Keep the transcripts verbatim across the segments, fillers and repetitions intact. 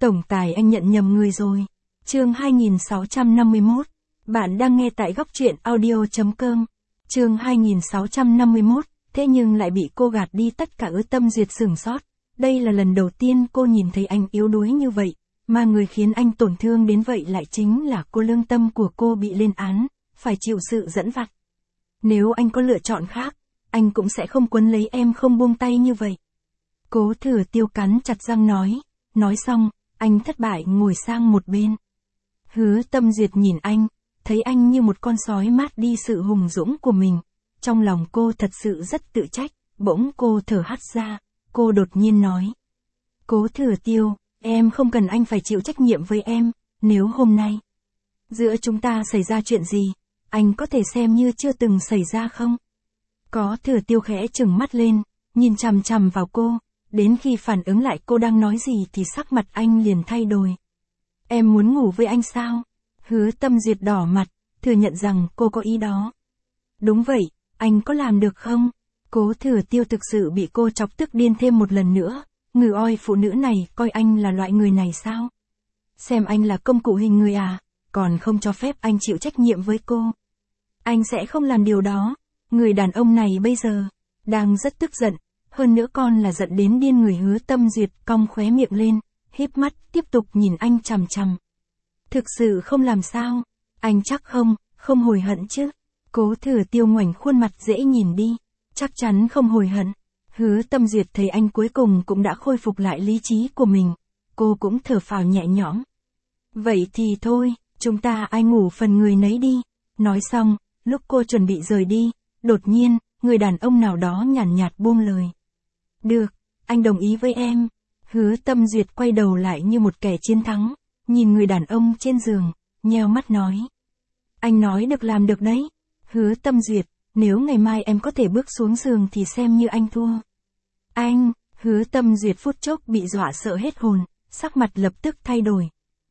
Tổng tài anh nhận nhầm người rồi. Chương hai nghìn sáu trăm năm mươi mốt. Bạn đang nghe tại góc truyện audio chấm com. Chương hai nghìn sáu trăm năm mươi mốt. Thế nhưng lại bị cô gạt đi tất cả. Ư Tâm Duyệt sửng sốt. Đây là lần đầu tiên cô nhìn thấy anh yếu đuối như vậy, mà người khiến anh tổn thương đến vậy lại chính là cô. Lương tâm của cô bị lên án, phải chịu sự dẫn vặt. Nếu anh có lựa chọn khác, anh cũng sẽ không quấn lấy em không buông tay như vậy. Cố Thừa Tiêu cắn chặt răng nói. Nói xong, anh thất bại ngồi sang một bên. Hứa Tâm Duyệt nhìn anh, thấy anh như một con sói mát đi sự hùng dũng của mình. Trong lòng cô thật sự rất tự trách, bỗng cô thở hắt ra, cô đột nhiên nói. Cố Thừa Tiêu, em không cần anh phải chịu trách nhiệm với em, nếu hôm nay giữa chúng ta xảy ra chuyện gì, anh có thể xem như chưa từng xảy ra không? Có Thừa Tiêu khẽ trừng mắt lên, nhìn chằm chằm vào cô, đến khi phản ứng lại cô đang nói gì thì sắc mặt anh liền thay đổi. Em muốn ngủ với anh sao? Hứa Tâm Duyệt đỏ mặt, thừa nhận rằng cô có ý đó. Đúng vậy, anh có làm được không? Cố Thừa Tiêu thực sự bị cô chọc tức điên thêm một lần nữa. Ngừ oi, phụ nữ này coi anh là loại người này sao? Xem anh là công cụ hình người à? Còn không cho phép anh chịu trách nhiệm với cô. Anh sẽ không làm điều đó. Người đàn ông này bây giờ đang rất tức giận, hơn nữa còn là giận đến điên người. Hứa Tâm Duyệt cong khóe miệng lên, híp mắt tiếp tục nhìn anh chằm chằm. Thực sự không làm sao? Anh chắc không, không hối hận chứ? Cố Thừa Tiêu ngoảnh khuôn mặt dễ nhìn đi. Chắc chắn không hối hận. Hứa Tâm Duyệt thấy anh cuối cùng cũng đã khôi phục lại lý trí của mình. Cô cũng thở phào nhẹ nhõm. Vậy thì thôi, chúng ta ai ngủ phần người nấy đi. Nói xong, lúc cô chuẩn bị rời đi, đột nhiên, người đàn ông nào đó nhàn nhạt buông lời. Được, anh đồng ý với em. Hứa Tâm Duyệt quay đầu lại như một kẻ chiến thắng, nhìn người đàn ông trên giường, nheo mắt nói. Anh nói được làm được đấy. Hứa Tâm Duyệt, nếu ngày mai em có thể bước xuống giường thì xem như anh thua. Anh, Hứa Tâm Duyệt phút chốc bị dọa sợ hết hồn, sắc mặt lập tức thay đổi.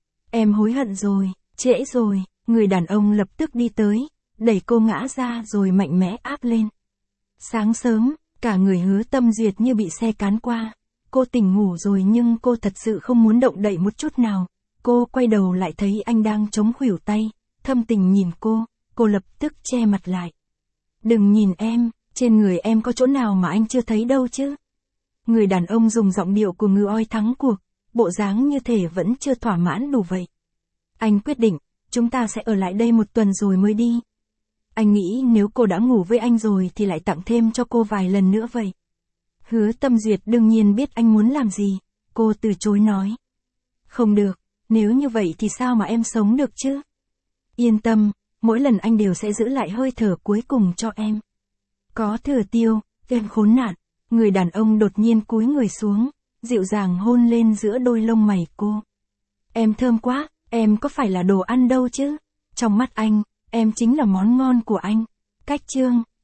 Em hối hận rồi, trễ rồi. Người đàn ông lập tức đi tới, đẩy cô ngã ra rồi mạnh mẽ áp lên. Sáng sớm, cả người Hứa Tâm Duyệt như bị xe cán qua. Cô tỉnh ngủ rồi nhưng cô thật sự không muốn động đậy một chút nào. Cô quay đầu lại thấy anh đang chống khuỷu tay, thâm tình nhìn cô, cô lập tức che mặt lại. Đừng nhìn em, trên người em có chỗ nào mà anh chưa thấy đâu chứ? Người đàn ông dùng giọng điệu của ngư oi thắng cuộc, bộ dáng như thể vẫn chưa thỏa mãn đủ vậy. Anh quyết định, chúng ta sẽ ở lại đây một tuần rồi mới đi. Anh nghĩ nếu cô đã ngủ với anh rồi thì lại tặng thêm cho cô vài lần nữa vậy. Hứa Tâm Duyệt đương nhiên biết anh muốn làm gì, cô từ chối nói. Không được, nếu như vậy thì sao mà em sống được chứ? Yên tâm, mỗi lần anh đều sẽ giữ lại hơi thở cuối cùng cho em. Có Thừa Tiêu, em khốn nạn. Người đàn ông đột nhiên cúi người xuống, dịu dàng hôn lên giữa đôi lông mày cô. Em thơm quá, em có phải là đồ ăn đâu chứ? Trong mắt anh, em chính là món ngon của anh. Cách chương